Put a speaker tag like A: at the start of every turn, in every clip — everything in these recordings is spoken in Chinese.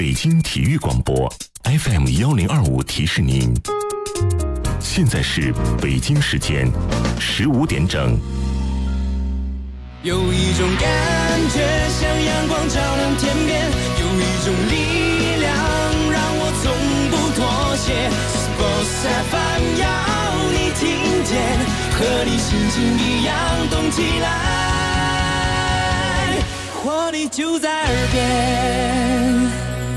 A: 北京体育广播 FM1025提示您，现在是北京时间15点整。
B: 有一种感觉像阳光照亮天边，有一种力量让我从不妥协。Sports FM 要你听见，和你心情一样动起来，活力就在耳边。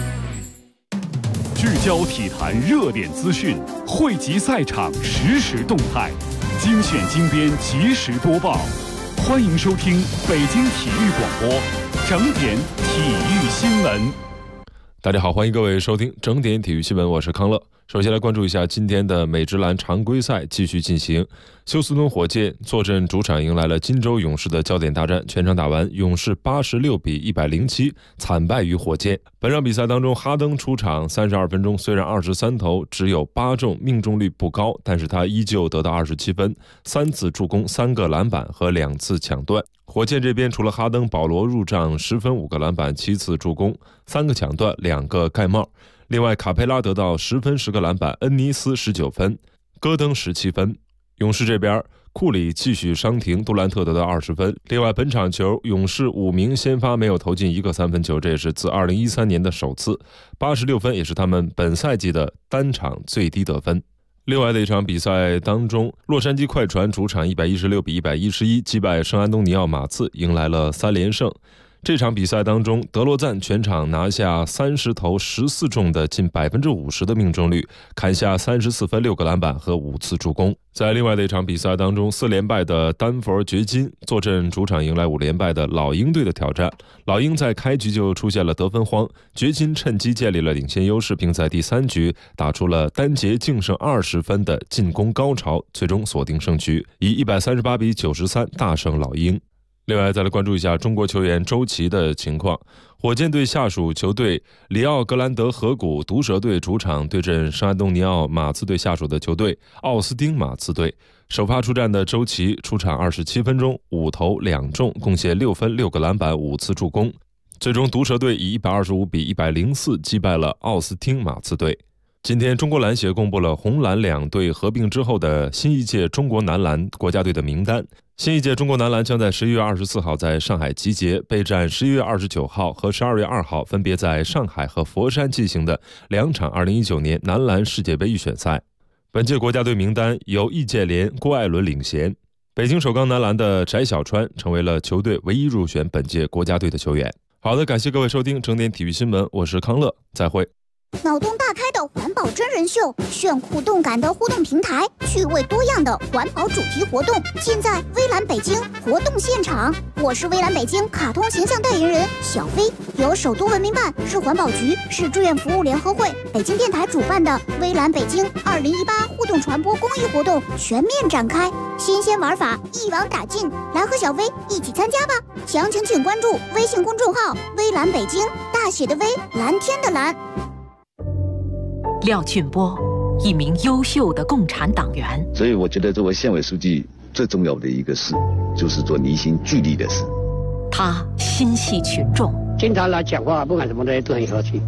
C: 聚焦体坛热点资讯，汇集赛场实时动态，精选精编及时播报。欢迎收听北京体育广播整点体育新闻。
D: 大家好，欢迎各位收听整点体育新闻，我是康乐。首先来关注一下今天的美职篮常规赛继续进行，休斯敦火箭坐镇主场迎来了金州勇士的焦点大战，全场打完，勇士86比107惨败于火箭。本场比赛当中，哈登出场32分钟，虽然23投只有8中，命中率不高，但是他依旧得到27分，3次助攻，3个篮板和2次抢断。火箭这边除了哈登，保罗入账10分5个篮板7次助攻，3个抢断2个盖帽。另外卡佩拉得到10分10个篮板，恩尼斯19分，戈登17分。勇士这边库里继续伤停，杜兰特得到20分。另外本场球勇士5名先发没有投进一个3分球，这也是自2013年的首次，86分也是他们本赛季的单场最低得分。另外的一场比赛当中，洛杉矶快船主场116比111击败圣安东尼奥马刺，迎来了3连胜。这场比赛当中，德罗赞全场拿下30投14中的近50%的命中率，砍下34分6个篮板和5次助攻。在另外的一场比赛当中，4连败的丹佛掘金坐镇主场迎来5连败的老鹰队的挑战。老鹰在开局就出现了得分荒，掘金趁机建立了领先优势，并在第3局打出了单节净胜20分的进攻高潮，最终锁定胜局，以138比93大胜老鹰。另外再来关注一下中国球员周琦的情况，火箭队下属球队里奥格兰德河谷毒蛇队主场对阵圣安东尼奥马刺队下属的球队奥斯汀马刺队。首发出战的周琦出场27分钟，5投2中，贡献6分6个篮板5次助攻，最终毒蛇队以125比104击败了奥斯汀马刺队。今天中国篮协公布了红蓝两队合并之后的新一届中国男篮国家队的名单。新一届中国男篮将在11月24号在上海集结，备战11月29号和12月2号分别在上海和佛山进行的2场2019年男篮世界杯预选赛。本届国家队名单由易建联、郭艾伦领衔，北京首钢男篮的翟小川成为了球队唯一入选本届国家队的球员。好的，感谢各位收听整点体育新闻，我是康乐，再会。
E: 脑洞大开的环保真人秀，炫酷动感的互动平台，趣味多样的环保主题活动，尽在微蓝北京活动现场。我是微蓝北京卡通形象代言人小飞，由首都文明办、市环保局、市志愿服务联合会、北京电台主办的微蓝北京2018互动传播公益活动全面展开，新鲜玩法一网打尽，来和小飞一起参加吧！详情请关注微信公众号微蓝北京，大写的微，蓝天的蓝。
F: 廖俊波，一名优秀的共产党员。
G: 所以我觉得作为县委书记最重要的一个事，就是做凝心聚力的事。
F: 他心系群众，
H: 经常来讲话，不管什么东西都很和气。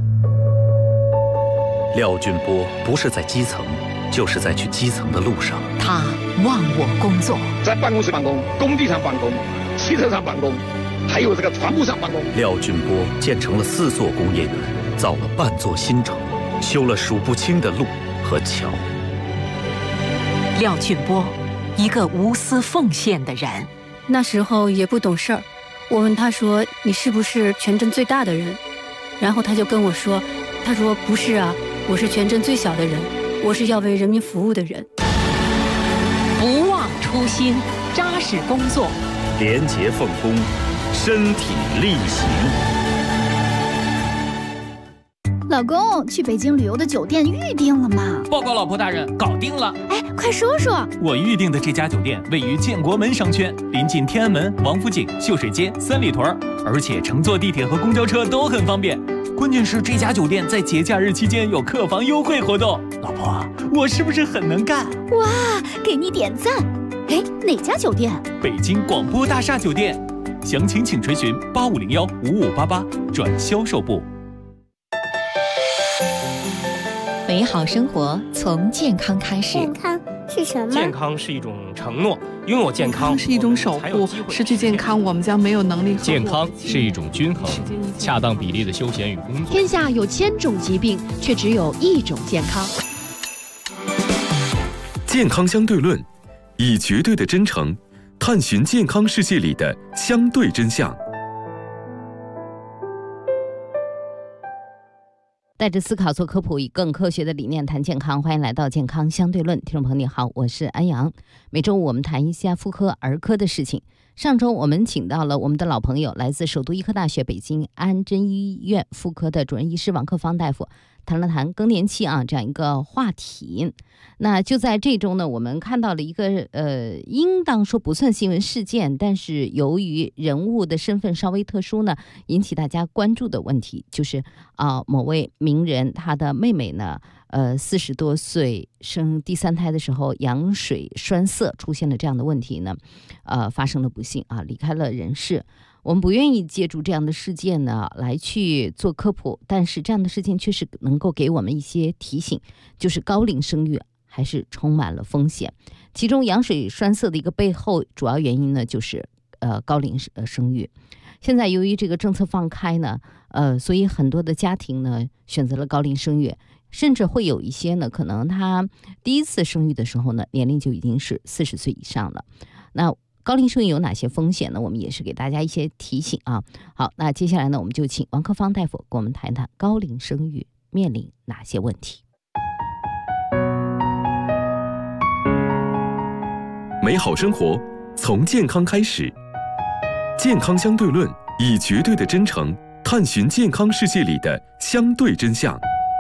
I: 廖俊波不是在基层，就是在去基层的路上。
F: 他忘我工作，
H: 在办公室办公，工地上办公，汽车上办公，还有这个船坞上办公。
I: 廖俊波建成了4座工业园，造了半座新城，修了数不清的路和桥。
F: 廖俊波，一个无私奉献的人。
J: 那时候也不懂事儿，我问他说：“你是不是全镇最大的人？”然后他就跟我说：“他说不是啊，我是全镇最小的人，我是要为人民服务的人。”
F: 不忘初心，扎实工作，
I: 廉洁奉公，身体力行。
E: 老公，去北京旅游的酒店预定了吗？
K: 报告老婆大人，搞定了。
E: 哎，快说说。
K: 我预定的这家酒店位于建国门商圈，临近天安门、王府井、秀水街、三里屯，而且乘坐地铁和公交车都很方便。关键是这家酒店在节假日期间有客房优惠活动。老婆，我是不是很能干？
E: 哇，给你点赞。哎，哪家酒店？
K: 北京广播大厦酒店。详情请垂询85015588转销售部。
L: 美好生活从健康开始。
E: 健康是什么？
M: 健康是一种承诺，拥有健康
N: 是一种守护，失去健康我们将没有能力。
M: 健康是一种均衡，恰当比例的休闲与工作。
O: 天下有1000种疾病，却只有1种健康。
A: 健康相对论，以绝对的真诚探寻健康世界里的相对真相。
P: 带着思考做科普，以更科学的理念谈健康，欢迎来到健康相对论。听众朋友你好，我是安阳。每周五我们谈一下妇科儿科的事情。上周我们请到了我们的老朋友，来自首都医科大学北京安贞医院妇科的主任医师王克芳大夫，谈了谈更年期这样一个话题。那就在这周呢，我们看到了一个应当说不算新闻事件，但是由于人物的身份稍微特殊呢，引起大家关注的问题，就是某位名人他的妹妹呢40多岁生第3胎的时候羊水栓塞出现了这样的问题呢，发生了不幸离开了人世。我们不愿意借助这样的事件呢来去做科普，但是这样的事情确实能够给我们一些提醒，就是高龄生育还是充满了风险。其中羊水栓塞的一个背后主要原因呢，就是高龄生育。现在由于这个政策放开呢，所以很多的家庭呢选择了高龄生育，甚至会有一些呢，可能他第一次生育的时候呢，年龄就已经是40岁以上了。那高龄生育有哪些风险呢？我们也是给大家一些提醒啊。好，那接下来呢，我们就请王克芳大夫跟我们谈一谈高龄生育面临哪些问题。
A: 美好生活从健康开始，健康相对论，以绝对的真诚探寻健康世界里的相对真相。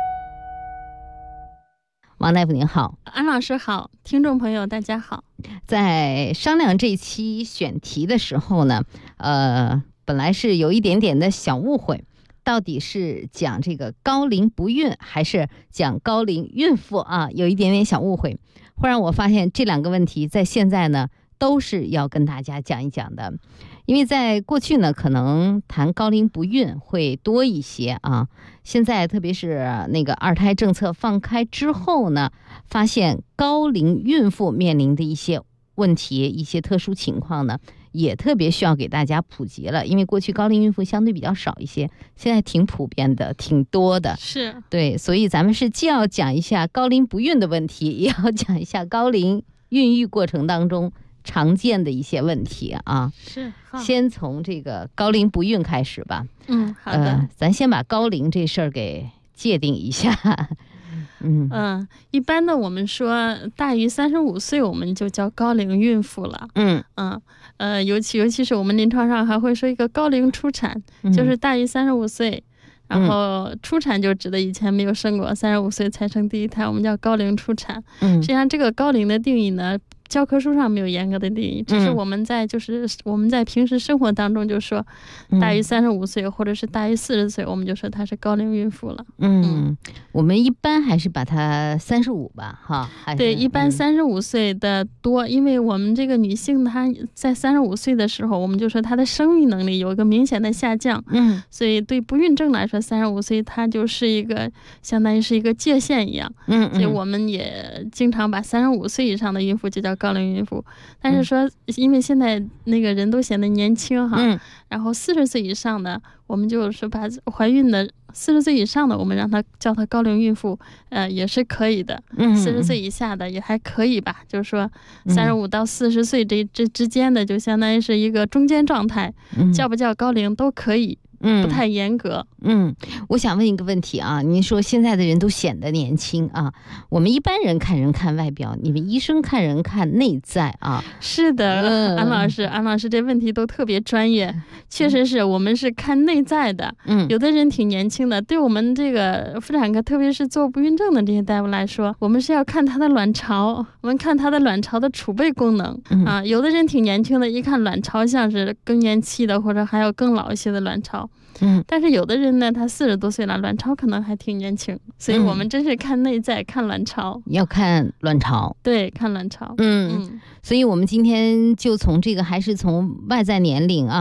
P: 王大夫您好。
Q: 安老师好，听众朋友大家好。
P: 在商量这期选题的时候呢，本来是有一点点的小误会，到底是讲这个高龄不孕还是讲高龄孕妇有一点点小误会。忽然我发现这两个问题在现在呢都是要跟大家讲一讲的。因为在过去呢，可能谈高龄不孕会多一些现在特别是那个2胎政策放开之后呢，发现高龄孕妇面临的一些问题、一些特殊情况呢，也特别需要给大家普及了。因为过去高龄孕妇相对比较少一些，现在挺普遍的，挺多的。
Q: 是，对，
P: 所以咱们是既要讲一下高龄不孕的问题，也要讲一下高龄孕育过程当中常见的一些问题
Q: 是，
P: 先从这个高龄不孕开始吧。
Q: 好的，
P: 咱先把高龄这事儿给界定一下。
Q: 一般的我们说大于35岁我们就叫高龄孕妇了。尤其是我们临床上还会说一个高龄初产，就是大于35岁。然后初产就指的以前没有生过，35岁才生第1胎，我们叫高龄初产。实际上这个高龄的定义呢，教科书上没有严格的定义，只是我们在平时生活当中就说大于35岁或者是大于40岁，我们就说她是高龄孕妇了。
P: 我们一般还是把它35吧，
Q: 对，一般35岁的多，因为我们这个女性她在35岁的时候，我们就说她的生育能力有一个明显的下降。所以对不孕症来说，35岁它就是一个相当于是一个界限一样。所以我们也经常把35岁以上的孕妇就叫高龄孕妇。但是说因为现在那个人都显得年轻然后40岁以上的我们就是把怀孕的40岁以上的我们让她叫她高龄孕妇也是可以的。40岁以下的也还可以吧，就是说35到40岁这之间的就相当于是一个中间状态，叫不叫高龄都可以，不太严格。
P: 我想问一个问题您说现在的人都显得年轻我们一般人看人看外表，你们医生看人看内在
Q: 是的，安老师这问题都特别专业。确实是我们是看内在的。有的人挺年轻的，对我们这个妇产科特别是做不孕症的这些大夫来说，我们是要看他的卵巢，我们看他的卵巢的储备功能有的人挺年轻的，一看卵巢像是更年期的或者还有更老一些的卵巢。但是有的人呢，他40多岁了，卵巢可能还挺年轻，所以我们真是看内在，看卵巢，
P: 要看卵巢。
Q: 对，看卵巢。
P: 所以我们今天就从这个还是从外在年龄就是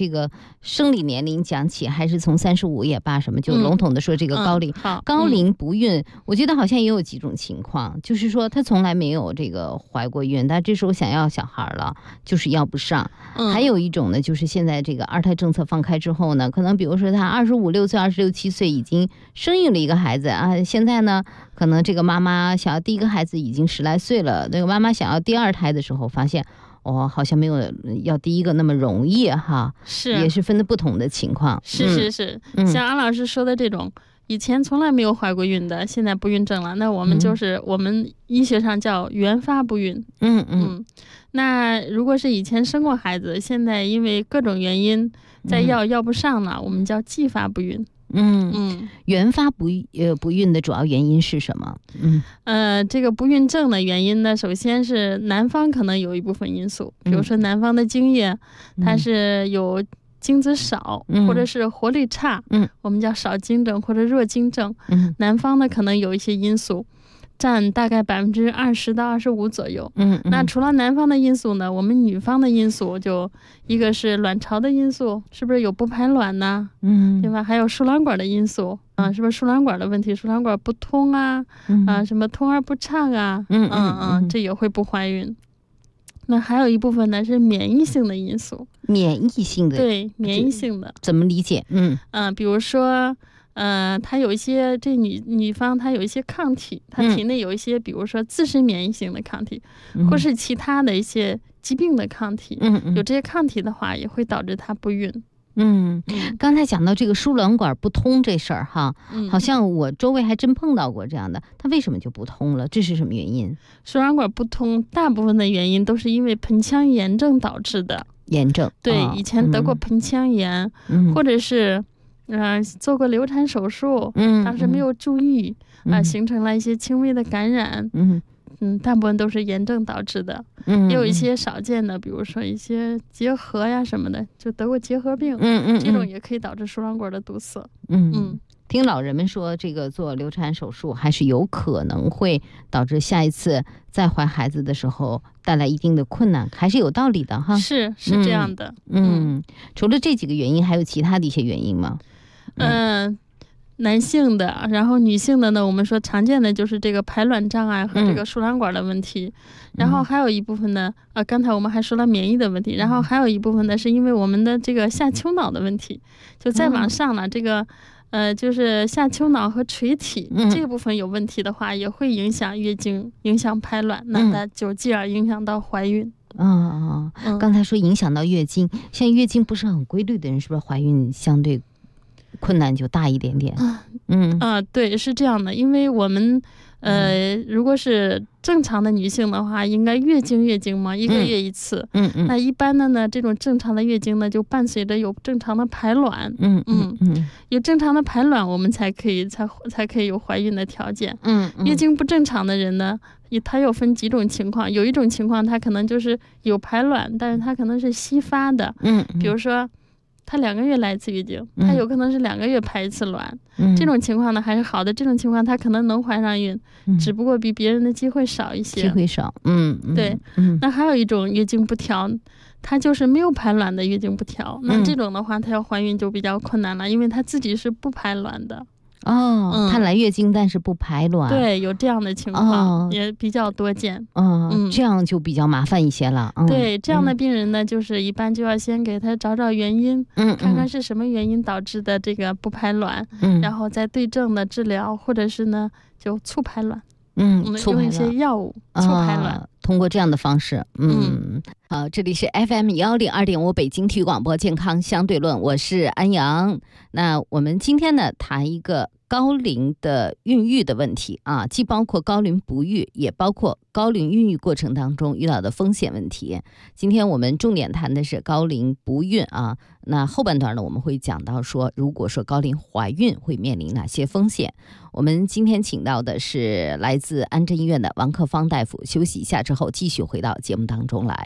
P: 这个生理年龄讲起，还是从35也罢，什么就笼统的说这个高龄。高龄不孕，我觉得好像也有几种情况，就是说她从来没有这个怀过孕，但这时候想要小孩了，就是要不上。还有一种呢，就是现在这个二胎政策放开之后呢，可能比如说她25、6岁、26、7岁已经生育了一个孩子啊，现在呢，可能这个妈妈想要第一个孩子已经10来岁了，那个妈妈想要第2胎的时候，发现好像没有要第一个那么容易哈，
Q: 是
P: 也是分的不同的情况。
Q: 是，像安老师说的这种，以前从来没有怀过孕的，现在不孕症了，那我们就是我们医学上叫原发不孕。那如果是以前生过孩子，现在因为各种原因在要不上了，我们叫继发不孕。
P: 原发不孕的主要原因是什么？
Q: 这个不孕症的原因呢，首先是男方可能有一部分因素，比如说男方的精液，它是有精子少，或者是活力差，我们叫少精症或者弱精症。男方呢可能有一些因素，占大概20%到25%左右。那除了男方的因素呢，我们女方的因素就一个是卵巢的因素，是不是有不排卵呢？对吧？还有输卵管的因素啊，是不是输卵管的问题？输卵管不通啊，什么通而不畅啊，这也会不怀孕。那还有一部分呢是免疫性的因素。
P: 免疫性的，
Q: 对，免疫性的
P: 怎么理解？
Q: 比如说。她有一些女方她有一些抗体，她体内有一些，比如说自身免疫性的抗体，或是其他的一些疾病的抗体，有这些抗体的话，也会导致她不孕。
P: 刚才讲到这个输卵管不通这事儿哈，好像我周围还真碰到过这样的，它为什么就不通了？这是什么原因？
Q: 输卵管不通，大部分的原因都是因为盆腔炎症导致的。
P: 炎症，
Q: 对，以前得过盆腔炎，或者是。做过流产手术，当时没有注意，形成了一些轻微的感染，大部分都是炎症导致的，也有一些少见的，比如说一些结核呀什么的，就得过结核病，这种也可以导致输卵管的堵塞。
P: 听老人们说，这个做流产手术还是有可能会导致下一次再怀孩子的时候带来一定的困难，还是有道理的哈。
Q: 是这样的。
P: 除了这几个原因，还有其他的一些原因吗？
Q: 男性的，然后女性的呢，我们说常见的就是这个排卵障碍和这个输卵管的问题，然后还有一部分呢，刚才我们还说了免疫的问题，然后还有一部分呢是因为我们的这个下丘脑的问题，就再往上了，这个就是下丘脑和垂体这部分有问题的话，也会影响月经，影响排卵，那它就继而影响到怀孕。
P: 刚才说影响到月经，像月经不是很规律的人，是不是怀孕相对困难就大一点点？
Q: 对，是这样的，因为我们如果是正常的女性的话，应该月经嘛，1个月1次。那一般的呢，这种正常的月经呢，就伴随着有正常的排卵。有正常的排卵，我们才可以有怀孕的条件。月经不正常的人呢，它又分几种情况，有一种情况它可能就是有排卵，但是它可能是稀发的。比如说他2个月来一次月经，他有可能是2个月排一次卵，这种情况呢还是好的，这种情况他可能能怀上孕，只不过比别人的机会少一些。
P: 机会少，
Q: 对。那还有一种月经不调，它就是没有排卵的月经不调，那这种的话，她要怀孕就比较困难了，因为她自己是不排卵的。
P: 她来月经但是不排卵，
Q: 对，有这样的情况，也比较多见。
P: 这样就比较麻烦一些了。
Q: 对，这样的病人呢，就是一般就要先给他找原因，看看是什么原因导致的这个不排卵，然后再对症的治疗，或者是呢就促排卵。我们用一些药物促排卵。
P: 通过这样的方式，好，这里是 FM102.5北京体育广播健康相对论，我是安阳。那我们今天呢谈一个高龄的孕育的问题啊，既包括高龄不育，也包括高龄孕育过程当中遇到的风险问题。今天我们重点谈的是高龄不孕啊，那后半段呢我们会讲到说，如果说高龄怀孕会面临哪些风险。我们今天请到的是来自安贞医院的王克芳大夫，休息一下之后继续回到节目当中来。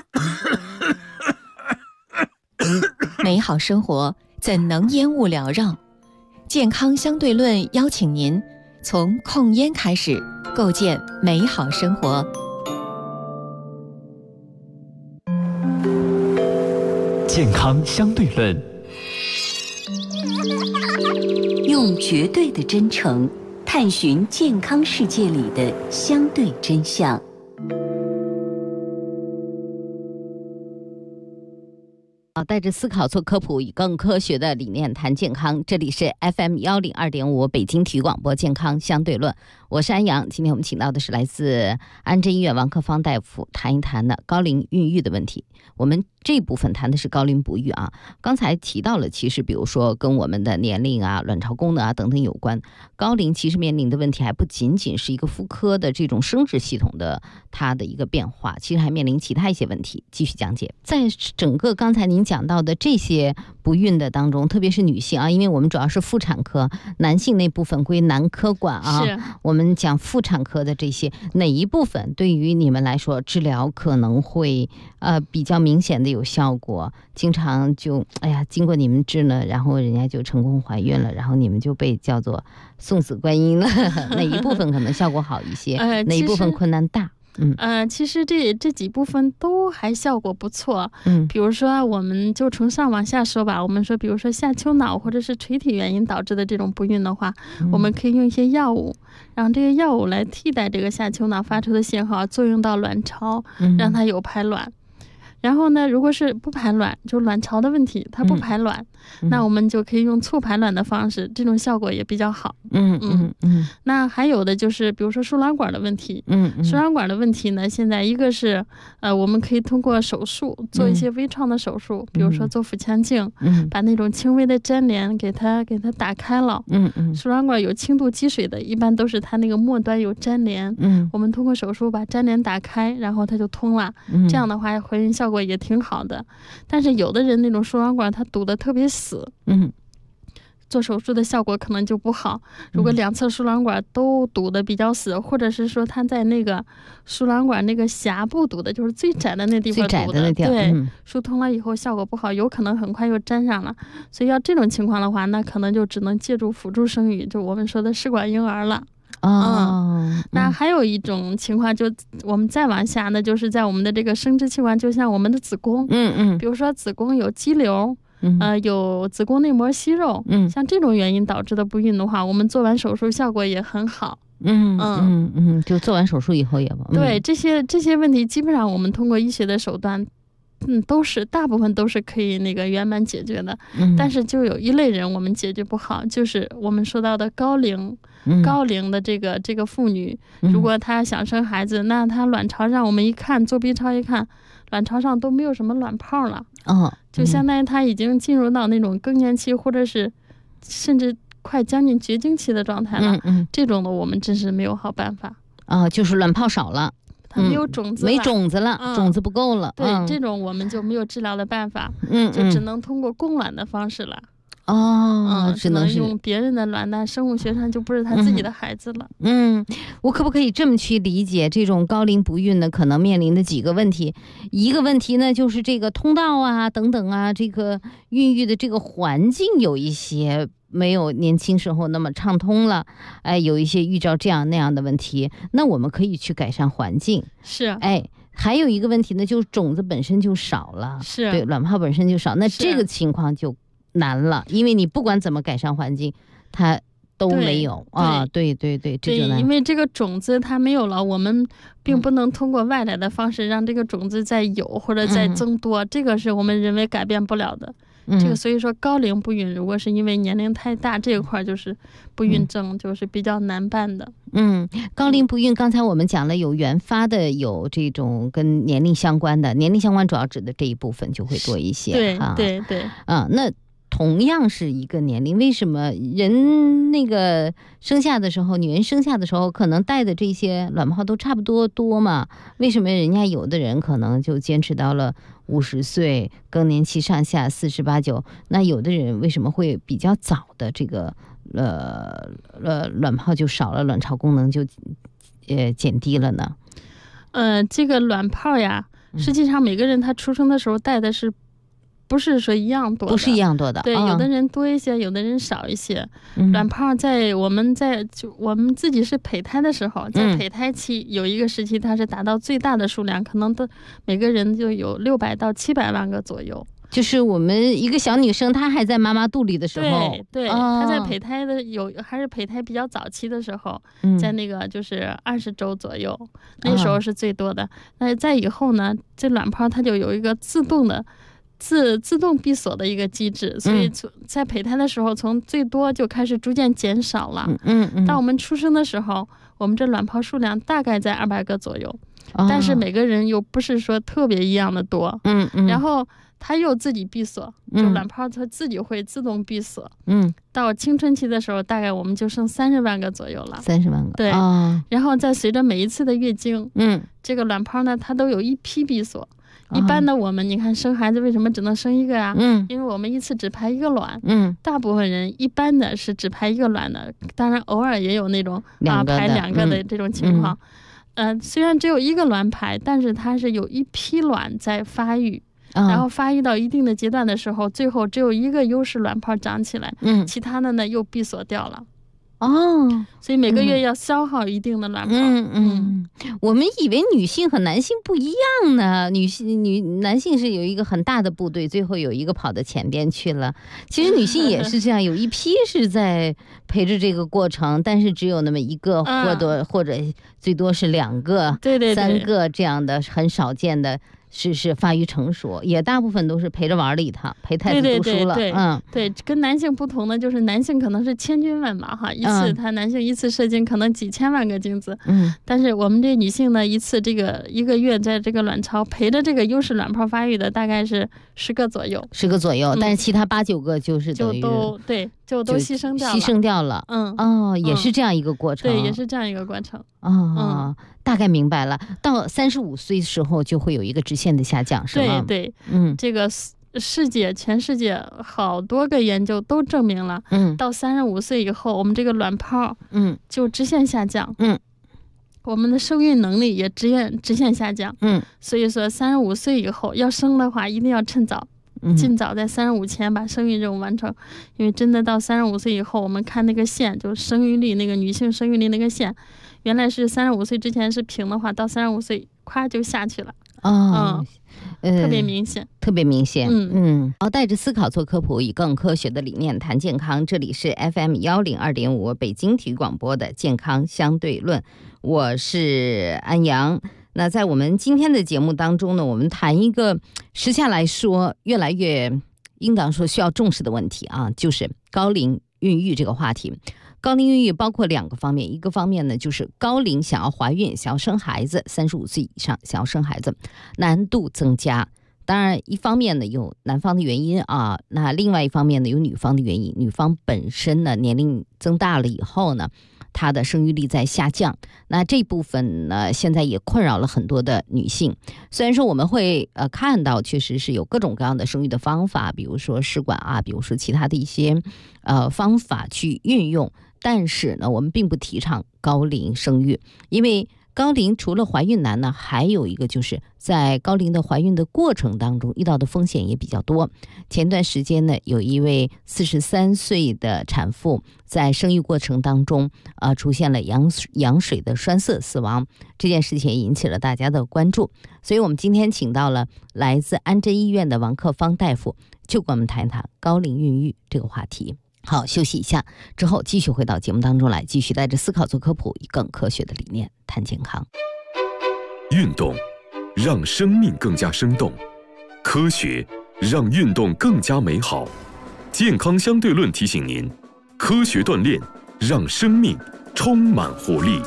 L: 美好生活怎能烟雾缭绕？健康相对论邀请您从控烟开始，构建美好生活。
K: 健康相对论，
R: 用绝对的真诚探寻健康世界里的相对真相。
P: 带着思考做科普，以更科学的理念谈健康。这里是 FM102.5 北京体育广播健康相对论，我是安阳。今天我们请到的是来自安贞医院王克芳大夫，谈一谈的高龄孕育的问题。我们这部分谈的是高龄不育啊。刚才提到了，其实比如说跟我们的年龄啊、卵巢功能啊等等有关。高龄其实面临的问题还不仅仅是一个妇科的这种生殖系统的它的一个变化，其实还面临其他一些问题。继续讲解，在整个刚才您讲到的这些不孕的当中，特别是女性啊，因为我们主要是妇产科，男性那部分归男科管啊。
Q: 是
P: 我们讲妇产科的这些，哪一部分对于你们来说治疗可能会比较明显的有效果？经常就经过你们治呢，然后人家就成功怀孕了，然后你们就被叫做送子观音了。哪一部分可能效果好一些？哪一部分困难大？
Q: 其实这几部分都还效果不错。比如说我们就从上往下说吧，我们说比如说下丘脑或者是垂体原因导致的这种不孕的话，我们可以用一些药物，让这个药物来替代这个下丘脑发出的信号，作用到卵巢，让它有排卵。然后呢，如果是不排卵，就卵巢的问题，它不排卵，那我们就可以用促排卵的方式，这种效果也比较好。那还有的就是比如说输卵管的问题。输卵管的问题呢，现在一个是我们可以通过手术做一些微创的手术，比如说做腹腔镜，把那种轻微的粘连给它打开了。输卵管有轻度积水的，一般都是它那个末端有粘连。我们通过手术把粘连打开，然后它就通了。这样的话怀孕效果也挺好的。但是有的人那种输卵管它堵得特别死，做手术的效果可能就不好。如果两侧输卵管都堵得比较死，或者是说它在那个输卵管那个峡部堵的，就是最窄的那地方堵的，对，疏通了以后效果不好，有可能很快又粘上了。所以要这种情况的话，那可能就只能借助辅助生育，就我们说的试管婴儿了。那还有一种情况，就我们再往下呢，就是在我们的这个生殖器官，就像我们的子宫，比如说子宫有肌瘤，有子宫内膜息肉，像这种原因导致的不孕的话，我们做完手术效果也很好。
P: 就做完手术以后也
Q: 对，这些问题基本上我们通过医学的手段，大部分都是可以那个圆满解决的。但是就有一类人我们解决不好，就是我们说到的高龄的这个妇女，如果她想生孩子，那她卵巢上我们一看，做 B 超一看，卵巢上都没有什么卵泡了。就相当于她已经进入到那种更年期，或者是甚至快将近绝经期的状态了。这种的我们真是没有好办法。
P: 就是卵泡少了，
Q: 没有种子了，
P: 没种子了，种子不够了。
Q: 对，这种我们就没有治疗的办法，就只能通过供卵的方式了。只能用别人的卵，但生物学上就不是他自己的孩子了。
P: 我可不可以这么去理解，这种高龄不孕呢，可能面临的几个问题？一个问题呢，就是这个通道啊等等啊，这个孕育的这个环境有一些没有年轻时候那么畅通了，有一些预兆这样那样的问题，那我们可以去改善环境。
Q: 是，
P: 还有一个问题呢，就是种子本身就少了，
Q: 是
P: 对，卵泡本身就少，那这个情况就难了，因为你不管怎么改善环境，它都没有对，这就难。
Q: 因为这个种子它没有了，我们并不能通过外来的方式让这个种子再有或者再增多，这个是我们人为改变不了的。这个所以说高龄不孕，如果是因为年龄太大，这一块就是不孕症，就是比较难办的。
P: 高龄不孕，刚才我们讲了有原发的，有这种跟年龄相关的，年龄相关主要指的这一部分就会多一些。
Q: 对，
P: 那同样是一个年龄，为什么人那个生下的时候，女人生下的时候可能带的这些卵泡都差不多多嘛？为什么人家有的人可能就坚持到了50岁更年期上下48、9，那有的人为什么会比较早的这个卵泡就少了，卵巢功能就减低了呢？
Q: 这个卵泡呀，实际上每个人他出生的时候带的是不是说一样多的？
P: 不是一样多的。
Q: 对，有的人多一些，有的人少一些。卵泡我们自己是胚胎的时候，在胚胎期有一个时期，它是达到最大的数量，可能每个人就有600到700万个左右。
P: 就是我们一个小女生，她还在妈妈肚里的时候，
Q: 对，她在胚胎的还是胚胎比较早期的时候，在那个就是20周左右，那时候是最多的。那在以后呢，这卵泡它就有一个自动闭锁的一个机制，所以在胚胎的时候，从最多就开始逐渐减少了。当我们出生的时候，我们这卵泡数量大概在200个左右，但是每个人又不是说特别一样的多。然后它又自己闭锁，就卵泡它自己会自动闭锁。到青春期的时候，大概我们就剩30万个左右了。
P: 30万个，
Q: 对。然后再随着每一次的月经，这个卵泡呢，它都有一批闭锁。一般的我们，你看生孩子为什么只能生一个呀？因为我们一次只排一个卵。大部分人一般的是只排一个卵的，当然偶尔也有那种排2个的这种情况。虽然只有一个卵排，但是它是有一批卵在发育。然后发育到一定的阶段的时候，最后只有一个优势卵泡长起来，其他的呢又闭锁掉了。所以每个月要消耗一定的卵泡。
P: 我们以为女性和男性不一样呢，男性是有一个很大的部队，最后有一个跑到前边去了。其实女性也是这样，有一批是在陪着这个过程，但是只有那么一个，或者最多是2个、3个这样的，很少见的。是发育成熟，也大部分都是陪着玩了一趟，陪太子读书了。
Q: 对，跟男性不同的就是男性可能是千军万马哈，男性一次射精可能几千万个精子。但是我们这女性呢，一次这个1个月在这个卵巢陪着这个优势卵泡发育的大概是10个左右
P: ，10个左右，但是其他8、9个就是等于
Q: 就都牺牲掉了。
P: 也是这样一个过程。
Q: 对，也是这样一个过程。
P: 大概明白了。到35岁时候就会有一个直线的下降，是吗？
Q: 对，这个全世界好多个研究都证明了，到35岁以后，我们这个卵泡，就直线下降，我们的生育能力也直线下降，所以说35岁以后要生的话，一定要趁早。尽早在35前把生育任务完成，因为真的到35岁以后，我们看那个线，就是生育率那个女性生育率那个线，原来是35岁之前是平的话，到35岁咵就下去了。特别明显，
P: 特别明显。好，带着思考做科普，以更科学的理念谈健康。这里是 FM102.5 北京体育广播的健康相对论，我是安阳。那在我们今天的节目当中呢，我们谈一个时下来说越来越应当说需要重视的问题啊，就是高龄孕育这个话题。高龄孕育包括2个方面，一个方面呢就是高龄想要怀孕、想要生孩子，35岁以上想要生孩子，难度增加。当然一方面呢有男方的原因啊，那另外一方面呢有女方的原因。女方本身呢年龄增大了以后呢，她的生育力在下降，那这部分呢现在也困扰了很多的女性。虽然说我们会看到确实是有各种各样的生育的方法，比如说试管啊，比如说其他的一些方法去运用，但是呢我们并不提倡高龄生育，因为高龄除了怀孕难呢，还有一个就是在高龄的怀孕的过程当中遇到的风险也比较多。前段时间呢，有一位43岁的产妇在生育过程当中出现了羊水的栓塞死亡，这件事情也引起了大家的关注。所以我们今天请到了来自安贞医院的王克芳大夫，就跟我们谈一谈高龄孕育这个话题。好，休息一下之后继续回到节目当中来，继续带着思考做科普，以更科学的理念谈健康。
A: 运动让生命更加生动，科学让运动更加美好。健康相对论提醒您，科学锻炼让生命充满活力。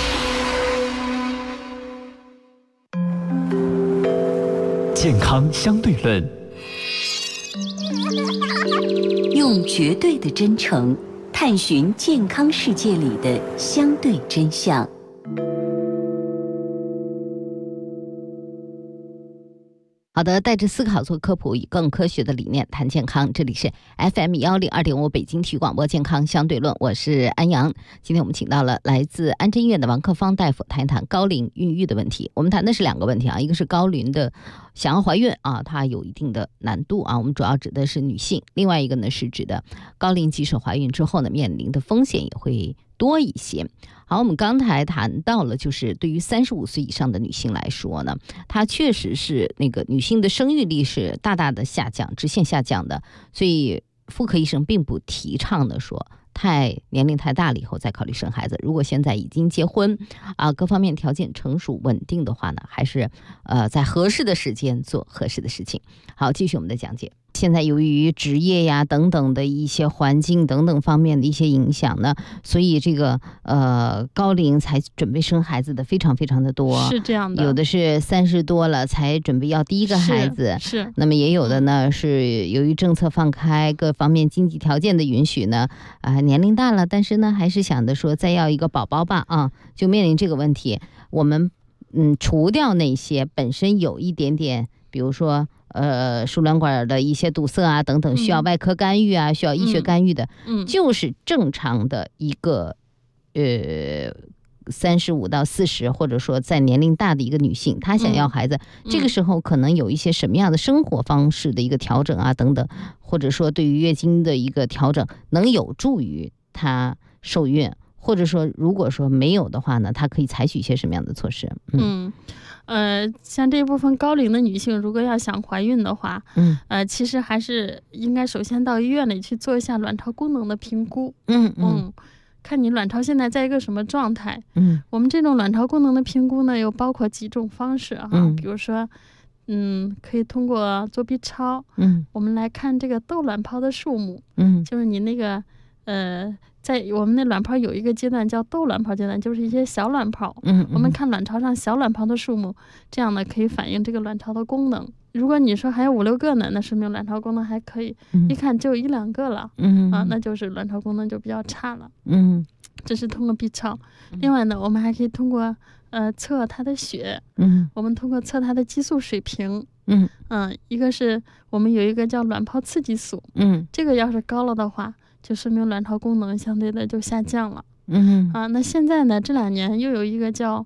K: 健康相对论，
R: 用绝对的真诚探寻健康世界里的相对真相。
P: 好的，带着思考做科普，以更科学的理念谈健康。这里是 FM102.5 北京体育广播健康相对论，我是安阳。今天我们请到了来自安贞医院的王克芳大夫，谈一谈高龄孕育的问题。我们谈的是2个问题啊，一个是高龄的想要怀孕啊，它有一定的难度啊，我们主要指的是女性；另外一个呢是指的高龄即使怀孕之后呢，面临的风险也会多一些。好，我们刚才谈到了，就是对于35岁以上的女性来说呢，它确实是那个女性的生育力是大大的下降，直线下降的，所以妇科医生并不提倡的说年龄太大了以后再考虑生孩子。如果现在已经结婚啊，各方面条件成熟稳定的话呢，还是在合适的时间做合适的事情。好，继续我们的讲解。现在由于职业呀等等的一些环境等等方面的一些影响呢，所以这个高龄才准备生孩子的非常非常的多，
Q: 是这样的，
P: 有的是30多了才准备要第一个孩子，
Q: 是
P: 那么也有的呢是由于政策放开，各方面经济条件的允许呢，年龄大了，但是呢还是想着说再要一个宝宝吧啊，就面临这个问题。我们除掉那些本身有一点点，比如说输卵管的一些堵塞啊等等，需要外科干预啊，需要医学干预的，就是正常的一个35到40，或者说在年龄大的一个女性，她想要孩子，这个时候可能有一些什么样的生活方式的一个调整啊等等，或者说对于月经的一个调整，能有助于她受孕，或者说如果说没有的话呢，她可以采取一些什么样的措施？
Q: 像这部分高龄的女性，如果要想怀孕的话，其实还是应该首先到医院里去做一下卵巢功能的评估。看你卵巢现在在一个什么状态。我们这种卵巢功能的评估呢，有包括几种方式啊，比如说，可以通过做 B 超，我们来看这个窦卵泡的数目，就是你那个在我们那卵泡有一个阶段叫窦卵泡阶段，就是一些小卵泡，我们看卵巢上小卵泡的数目，这样呢可以反映这个卵巢的功能。如果你说还有5、6个呢，那说明卵巢功能还可以，一看只有1、2个了，那就是卵巢功能就比较差了。这是通过 B 超。另外呢，我们还可以通过测它的血，我们通过测它的激素水平，一个是我们有一个叫卵泡刺激素，这个要是高了的话，就说明卵巢功能相对的就下降了。那现在呢，这2年又有一个叫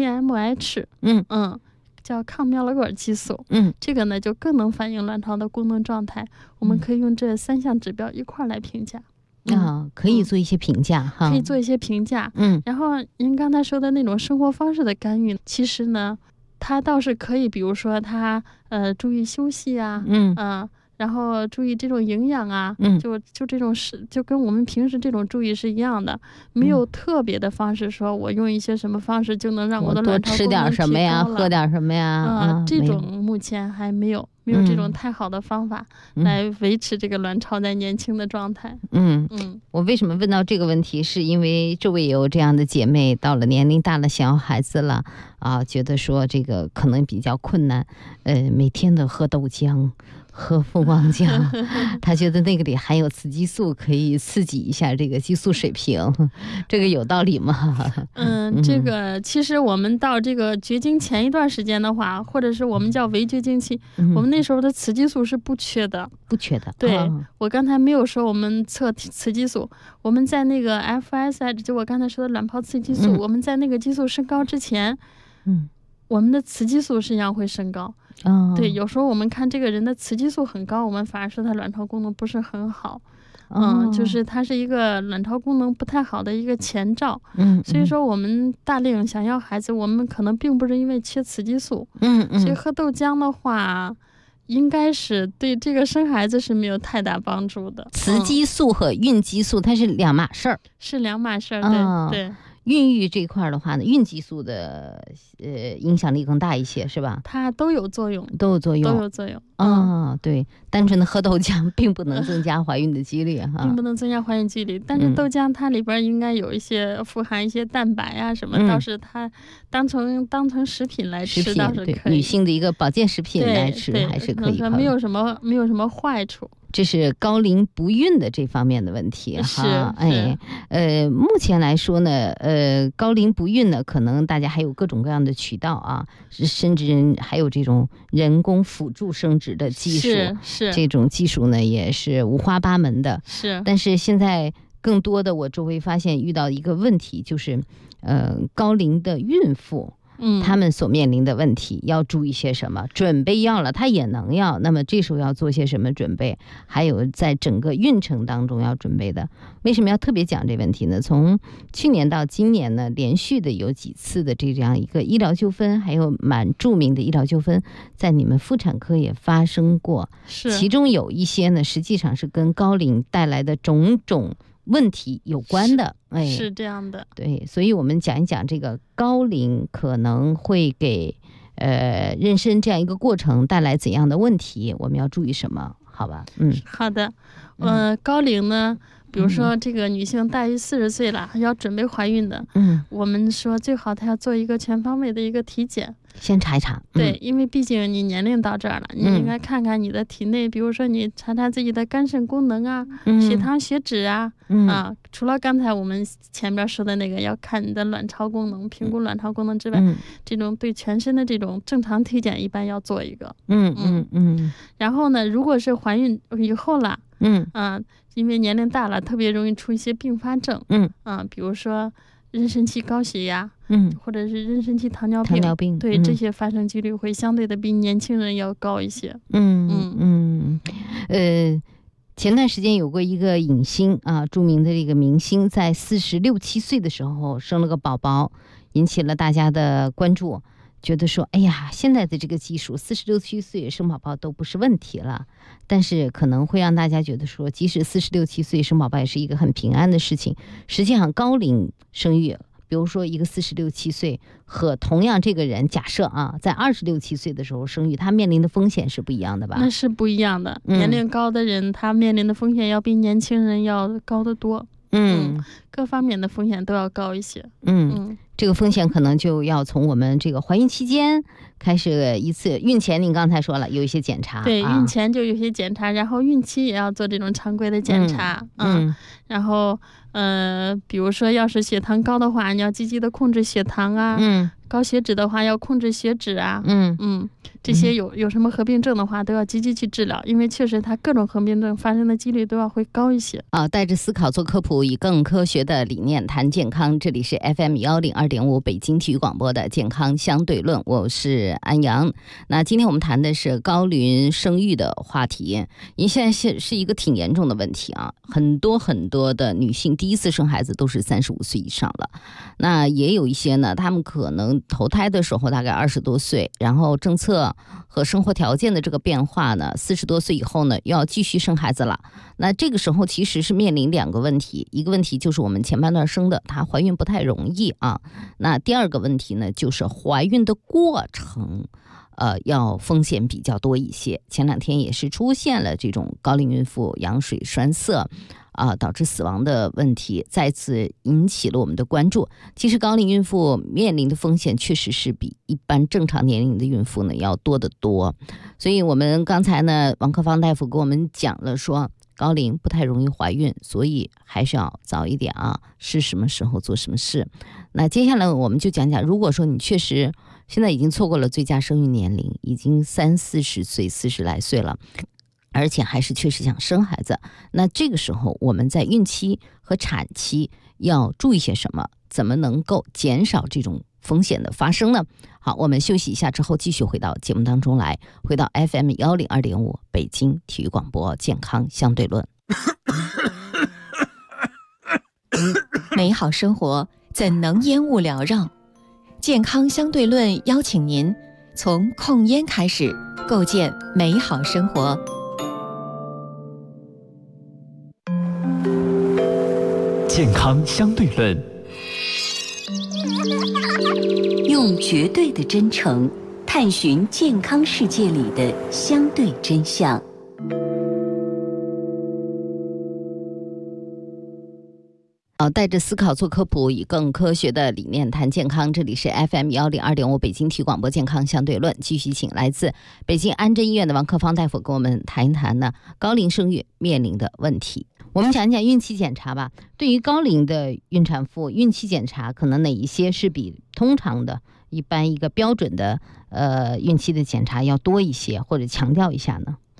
Q: AMH，叫抗苗老杆激素，这个呢就更能反映卵巢的功能状态。我们可以用这3项指标一块来评价。
P: 可以做一些评价哈，
Q: 可以做一些评价。然后您刚才说的那种生活方式的干预，其实呢，它倒是可以，比如说它注意休息啊，然后注意这种营养啊，就这种就跟我们平时这种注意是一样的，没有特别的方式说我用一些什么方式就能让我的卵巢功能提高了，多吃点什么呀，
P: 喝点什么呀，
Q: 这种目前还没有这种太好的方法来维持这个卵巢在年轻的状态。
P: 我为什么问到这个问题，是因为周围也有这样的姐妹，到了年龄大了想要孩子了啊，觉得说这个可能比较困难，每天的喝豆浆喝蜂王浆，他觉得那个里含有雌激素，可以刺激一下这个激素水平，这个有道理吗？
Q: 这个其实我们到这个绝经前一段时间的话，或者是我们叫围绝经期，我们那时候的雌激素是不缺的。对，我刚才没有说我们测雌激素，我们在那个 FSH， 就我刚才说的卵泡刺激素，我们在那个激素升高之前，我们的雌激素实际上会升高。对，有时候我们看这个人的雌激素很高，我们反而说他卵巢功能不是很好。就是它是一个卵巢功能不太好的一个前兆。所以说我们大龄想要孩子，我们可能并不是因为缺雌激素。所以喝豆浆的话，应该是对这个生孩子是没有太大帮助的。
P: 雌激素和孕激素它是两码事儿，
Q: 是两码事儿。对。
P: 孕育这块的话呢，孕激素的影响力更大一些，是吧？
Q: 它都有作用，
P: 对，单纯的喝豆浆并不能增加怀孕的几率哈，
Q: 并不能增加怀孕几率。但是豆浆它里边应该有一些富含一些蛋白啊什么，倒是它当成食品来吃，倒是可以。
P: 女性的一个保健食品来吃还是可以，
Q: 没有什么坏处。
P: 这是高龄不孕的这方面的问题哈。目前来说呢，高龄不孕呢，可能大家还有各种各样的渠道啊，甚至还有这种人工辅助生殖的技术，
Q: 是
P: 这种技术呢也是五花八门的。但是现在更多的我周围发现遇到一个问题，就是高龄的孕妇他们所面临的问题要注意些什么？准备要了，他也能要，那么这时候要做些什么准备？还有在整个孕程当中要准备的，为什么要特别讲这问题呢？从去年到今年呢，连续的有几次的这样一个医疗纠纷，还有蛮著名的医疗纠纷，在你们妇产科也发生过，其中有一些呢，实际上是跟高龄带来的种种问题有关的。
Q: 是这样的。
P: 对，所以我们讲一讲这个高龄可能会给妊娠这样一个过程带来怎样的问题，我们要注意什么，好吧？
Q: 好的。高龄呢，比如说这个女性大于40岁了，要准备怀孕的，我们说最好她要做一个全方位的一个体检，
P: 先查一查。
Q: 对，因为毕竟你年龄到这儿了，你应该看看你的体内，比如说你查查自己的肝肾功能啊，血糖血脂啊，除了刚才我们前边说的那个要看你的卵巢功能，评估卵巢功能之外，这种对全身的这种正常体检一般要做一个。然后呢，如果是怀孕以后了，因为年龄大了，特别容易出一些并发症，比如说妊娠期高血压，或者是妊娠期糖尿病，对，这些发生几率会相对的比年轻人要高一些。
P: 前段时间有过一个影星啊，著名的这个明星，在46、47岁的时候生了个宝宝，引起了大家的关注。觉得说，哎呀，现在的这个技术，46、47岁生宝宝都不是问题了。但是可能会让大家觉得说，即使46、47岁生宝宝也是一个很平安的事情。实际上，高龄生育，比如说一个46、47岁和同样这个人，假设啊，在26、27岁的时候生育，他面临的风险是不一样的吧？
Q: 那是不一样的。年龄高的人，他面临的风险要比年轻人要高得多。各方面的风险都要高一些。
P: 这个风险可能就要从我们这个怀孕期间开始一次，孕前您刚才说了有一些检查，
Q: 对，孕前就有些检查，然后孕期也要做这种常规的检查。然后比如说要是血糖高的话，你要积极的控制血糖啊，高血脂的话要控制血脂啊，这些有什么合并症的话都要积极去治疗，因为确实它各种合并症发生的几率都要会高一些。
P: 带着思考做科普，以更科学的理念谈健康，这里是 FM102.5 北京体育广播的健康相对论，我是安阳。那今天我们谈的是高龄生育的话题，因为现在是一个挺严重的问题啊，很多的女性第一次生孩子都是35岁以上了，那也有一些呢，她们可能投胎的时候大概20多岁，然后政策和生活条件的这个变化呢，40多岁以后呢又要继续生孩子了。那这个时候其实是面临2个问题，一个问题就是我们前半段生的，她怀孕不太容易啊。那第2个问题呢，就是怀孕的过程要风险比较多一些。前2天也是出现了这种高龄孕妇羊水栓塞导致死亡的问题，再次引起了我们的关注。其实高龄孕妇面临的风险确实是比一般正常年龄的孕妇呢要多得多。所以我们刚才呢，王克芳大夫给我们讲了说，高龄不太容易怀孕，所以还是要早一点啊，是什么时候做什么事。那接下来我们就讲讲，如果说你确实现在已经错过了最佳生育年龄，已经30、40岁40来岁了，而且还是确实想生孩子，那这个时候我们在孕期和产期要注意些什么？怎么能够减少这种风险的发生呢？好，我们休息一下之后继续回到节目当中来，回到 FM102.5 北京体育广播健康相对论。
L: 美好生活怎能烟雾缭绕？健康相对论邀请您从控烟开始，构建美好生活。
K: 健康相对论，
R: 用绝对的真诚探寻健康世界里的相对真相。
P: 带着思考做科普，以更科学的理念谈健康。这里是 FM102.5 北京体育广播健康相对论，继续请来自北京安贞医院的王克芳大夫跟我们谈一谈呢高龄生育面临的问题。我们讲一讲孕期检查吧。对于高龄的孕产妇，孕期检查可能哪一些是比通常的一般一个标准的孕期的检查要多一些，或者强调一下呢？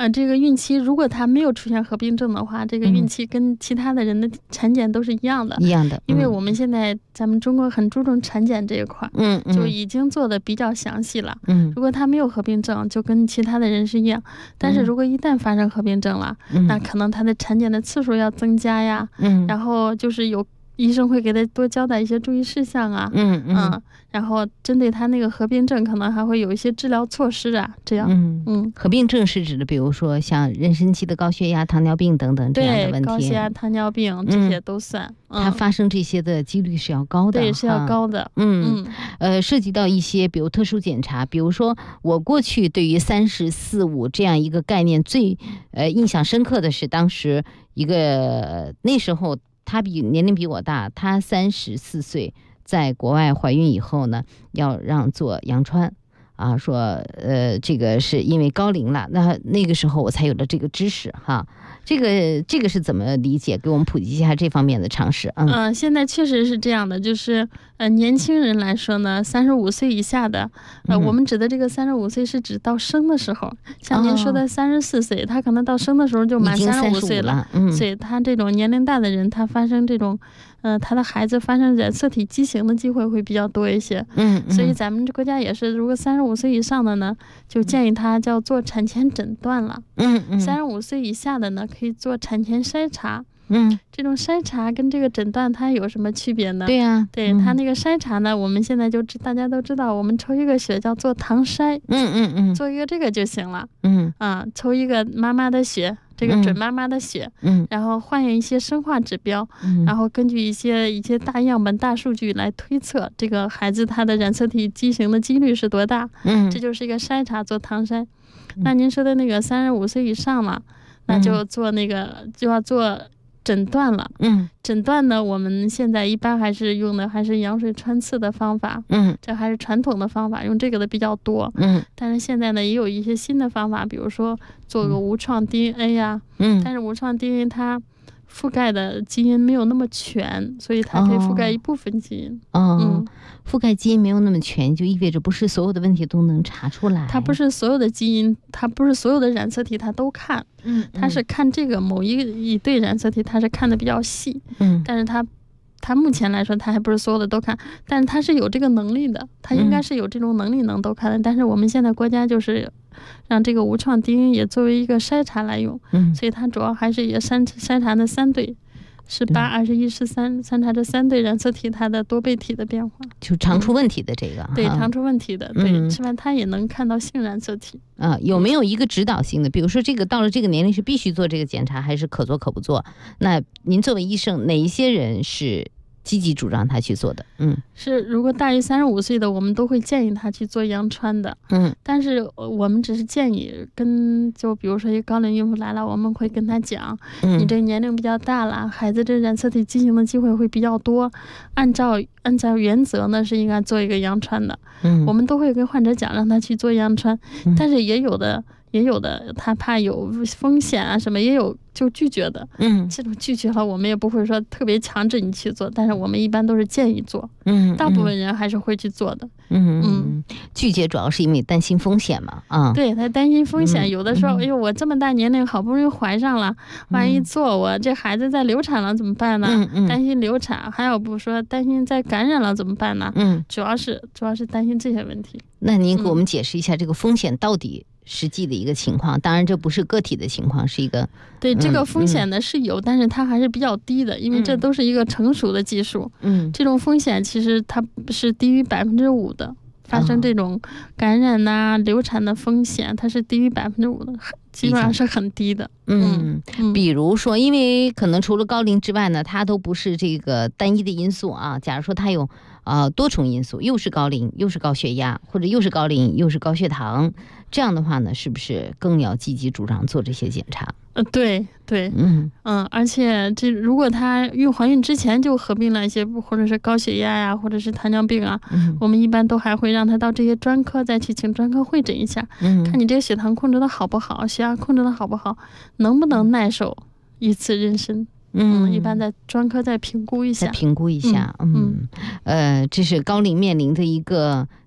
Q: 这个孕期如果她没有出现合并症的话，这个孕期跟其他的人的产检都是一样的。因为我们现在咱们中国很注重产检这一块，就已经做的比较详细了。如果她没有合并症，就跟其他的人是一样。但是如果一旦发生合并症了，那可能她的产检的次数要增加呀。然后就是医生会给他多交代一些注意事项啊，然后针对他那个合并症，可能还会有一些治疗措施啊，这样。
P: 合并症是指的，比如说像妊娠期的高血压、糖尿病等等这样的问题。
Q: 对，高血压、糖尿病这些都算。
P: 它发生这些的几率是要高的，
Q: 对，是要高的。
P: 涉及到一些比如特殊检查，比如说我过去对于30、45这样一个概念最印象深刻的是，当时一个那时候。她年龄比我大，她34岁，在国外怀孕以后呢，要让做羊穿，说这个是因为高龄了，那个时候我才有了这个知识哈。这个是怎么理解？给我们普及一下这方面的常识。
Q: 现在确实是这样的，就是年轻人来说呢，35岁以下的，我们指的这个35岁是指到生的时候，像您说的34岁，他可能到生的时候就满35岁了，所以他这种年龄大的人，他发生这种他的孩子发生染色体畸形的机会会比较多一些。所以咱们这国家也是，如果35岁以上的呢，就建议他叫做产前诊断了。35岁以下的呢，可以做产前筛查。这种筛查跟这个诊断它有什么区别呢？
P: 对呀，
Q: 对，它那个筛查呢，我们现在就大家都知道，我们抽一个血叫做糖筛，做一个这个就行了。抽一个妈妈的血，这个准妈妈的血，然后换一些生化指标，然后根据一些大样本、大数据来推测这个孩子他的染色体畸形的几率是多大。这就是一个筛查，做糖筛。那您说的那个35岁以上了，那就做那个就要做诊断了。诊断呢，我们现在一般还是用的还是羊水穿刺的方法。这还是传统的方法，用这个的比较多。但是现在呢，也有一些新的方法，比如说做个无创 DNA 呀。但是无创 DNA 它覆盖的基因没有那么全，所以它可以覆盖一部分基因。
P: 覆盖基因没有那么全，就意味着不是所有的问题都能查出来。
Q: 它不是所有的基因，它不是所有的染色体它都看。它是看这个某一对染色体，它是看的比较细。但是它目前来说，它还不是所有的都看，但是它是有这个能力的，它应该是有这种能力能都看的。但是我们现在国家就是让这个无创 DNA 也作为一个筛查来用，所以它主要还是也筛查的3对。18、21、13，筛查这3对染色体它的多倍体的变化，
P: 就常出问题的这个。
Q: 对，常出问题的，对，吃完它也能看到性染色体。
P: 有没有一个指导性的？比如说这个到了这个年龄是必须做这个检查，还是可做可不做？那您作为医生，哪一些人是积极主张他去做的？
Q: 是如果大于35岁的，我们都会建议他去做羊穿的。但是我们只是建议就比如说一个高龄孕妇来了，我们会跟他讲，你这年龄比较大了，孩子这染色体畸形的机会会比较多，按照原则呢是应该做一个羊穿的。我们都会跟患者讲，让他去做羊穿。但是也有的他怕有风险啊什么，也有就拒绝的。这种拒绝了，我们也不会说特别强制你去做，但是我们一般都是建议做。大部分人还是会去做的。
P: 拒绝主要是因为担心风险嘛。
Q: 对，他担心风险。有的时候，哎呦，我这么大年龄好不容易怀上了，万一做我这孩子再流产了怎么办呢？担心流产，还有不说担心再感染了怎么办呢？主要是担心这些问题。
P: 那您给我们解释一下这个风险到底实际的一个情况？当然这不是个体的情况，是一个
Q: 对这个风险呢是有，但是它还是比较低的，因为这都是一个成熟的技术。这种风险其实它是低于5%的，发生这种感染呐、流产的风险，它是低于5%的，基本上是很低的。
P: 比如说，因为可能除了高龄之外呢，它都不是这个单一的因素啊。假如说它有多重因素，又是高龄，又是高血压，或者又是高龄，又是高血糖，这样的话呢，是不是更要积极主张做这些检查？
Q: 对，而且如果她怀孕之前就合并了一些，或者是高血压呀，或者是糖尿病啊，我们一般都还会让她到这些专科再去请专科会诊一下，看你这个血糖控制的好不好，血压控制的好不好，能不能耐受一次妊娠。一般在专科再评估一下。
P: 这是高龄面临的一个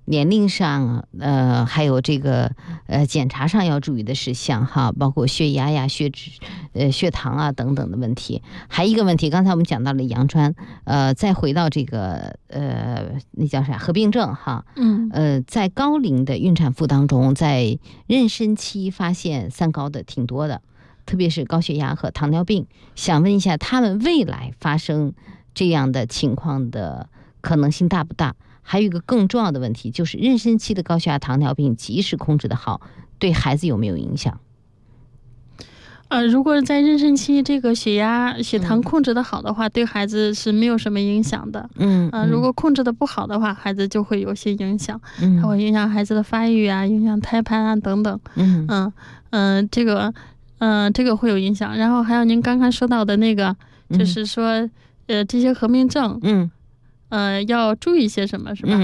P: 年龄上，还有这个检查上要注意的事项哈，包括血压呀、血糖啊等等的问题。还有一个问题，刚才我们讲到了羊栓，再回到这个那叫啥合并症哈，在高龄的孕产妇当中，在妊娠期发现三高的挺多的，特别是高血压和糖尿病。想问一下，他们未来发生这样的情况的可能性大不大？还有一个更重要的问题，就是妊娠期的高血压、糖尿病及时控制的好，对孩子有没有影响？
Q: 如果在妊娠期这个血压、血糖控制的好的话，对孩子是没有什么影响的。如果控制的不好的话，孩子就会有些影响，它会影响孩子的发育啊，影响胎盘啊等等。这个会有影响。然后还有您刚刚说到的那个，就是说这些合并症，要注意些什么，是吧？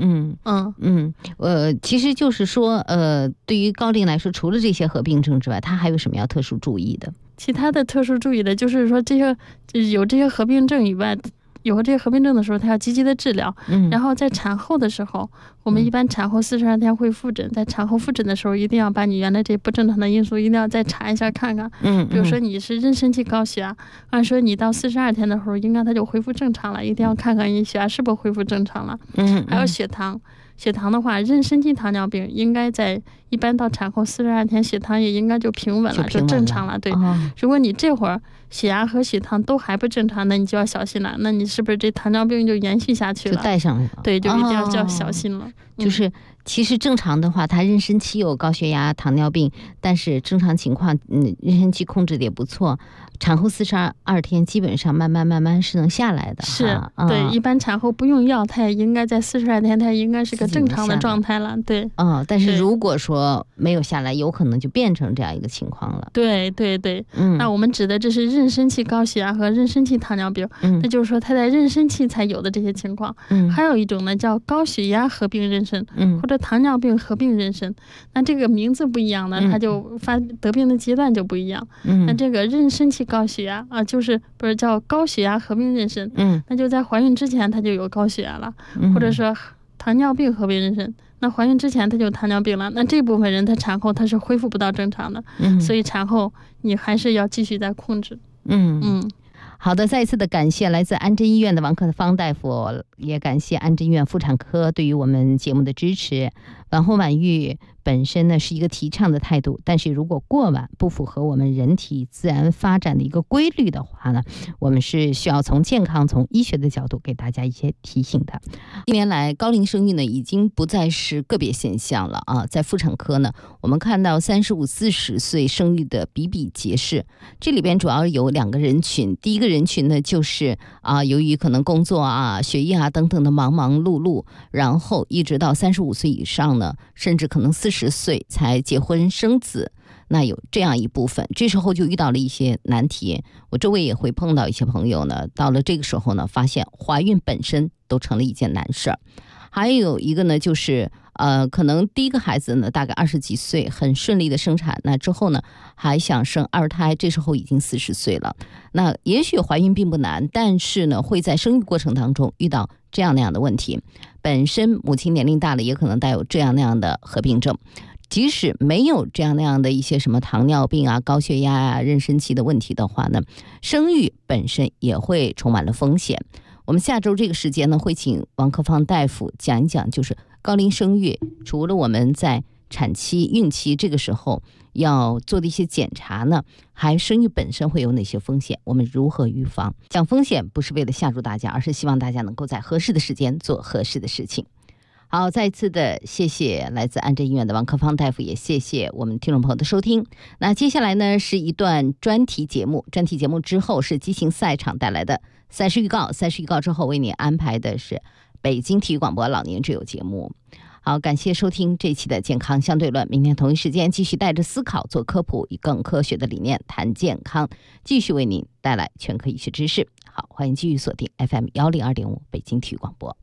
P: 其实就是说，对于高龄来说，除了这些合并症之外，它还有什么要特殊注意的？
Q: 其他的特殊注意的就是说，有这些合并症以外，有这些合并症的时候，它要积极的治疗。然后在产后的时候，我们一般产后42天会复诊，在产后复诊的时候，一定要把你原来这不正常的因素一定要再查一下看看。比如说你是妊娠期高血压，按说你到42天的时候，应该它就恢复正常了，一定要看看你血压是不是恢复正常了。还有血糖。血糖的话，妊娠期糖尿病应该一般到产后42天，血糖也应该就平稳了，就正常了。对，如果你这会儿血压和血糖都还不正常，那你就要小心了。那你是不是这糖尿病就延续下去了？
P: 就带上了。
Q: 对，就一定要小心了。
P: 就是其实正常的话，他妊娠期有高血压、糖尿病，但是正常情况，妊娠期控制的也不错。产后42天基本上慢慢是能下来的。
Q: 是，对，一般产后不用药，它也应该在42天，它应该是个正常的状态了。对，
P: 但是如果说没有下来，有可能就变成这样一个情况了。
Q: 对，那我们指的这是妊娠期高血压和妊娠期糖尿病，那就是说它在妊娠期才有的这些情况。还有一种呢叫高血压合并妊娠，或者糖尿病合并妊娠。那这个名字不一样呢，它就得病的阶段就不一样。那这个妊娠期高血压啊，就是不是叫高血压合并妊娠，那就在怀孕之前它就有高血压了，或者说糖尿病合并妊娠，那怀孕之前它就糖尿病了，那这部分人他产后他是恢复不到正常的，所以产后你还是要继续在控制。
P: 好的，再一次的感谢来自安贞医院的王克芳大夫，也感谢安贞医院妇产科对于我们节目的支持。晚婚晚育本身呢是一个提倡的态度，但是如果过晚不符合我们人体自然发展的一个规律的话呢，我们是需要从健康、从医学的角度给大家一些提醒的。近年来，高龄生育呢已经不再是个别现象了啊，在妇产科呢，我们看到35、40岁生育的比比皆是。这里边主要有2个人群，第一个人群呢就是由于可能工作啊、学业啊等等的忙碌碌，然后一直到35岁以上呢，甚至可能40岁才结婚生子，那有这样一部分，这时候就遇到了一些难题。我周围也会碰到一些朋友呢，到了这个时候呢，发现怀孕本身都成了一件难事儿。还有一个呢，就是可能第一个孩子呢，大概20几岁，很顺利的生产，那之后呢，还想生2胎，这时候已经40岁了。那也许怀孕并不难，但是呢，会在生育过程当中遇到这样那样的问题。本身母亲年龄大了，也可能带有这样那样的合并症。即使没有这样那样的一些什么糖尿病啊、高血压啊、妊娠期的问题的话呢，生育本身也会充满了风险。我们下周这个时间呢，会请王克芳大夫讲一讲，就是高龄生育，除了我们在产期、孕期这个时候要做的一些检查呢，还生育本身会有哪些风险，我们如何预防？讲风险不是为了吓住大家，而是希望大家能够在合适的时间做合适的事情。好，再一次的谢谢来自安贞医院的王克芳大夫，也谢谢我们听众朋友的收听。那接下来呢是一段专题节目，专题节目之后是激情赛场带来的赛事预告，赛事预告之后为你安排的是北京体育广播老年之友节目。好，感谢收听这期的健康相对论，明天同一时间继续带着思考做科普，以更科学的理念谈健康，继续为您带来全科医学知识。好，欢迎继续锁定 FM 102.5北京体育广播。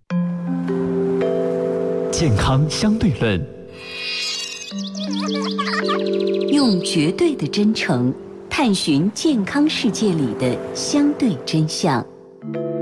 K: 健康相对论，
R: 用绝对的真诚探寻健康世界里的相对真相。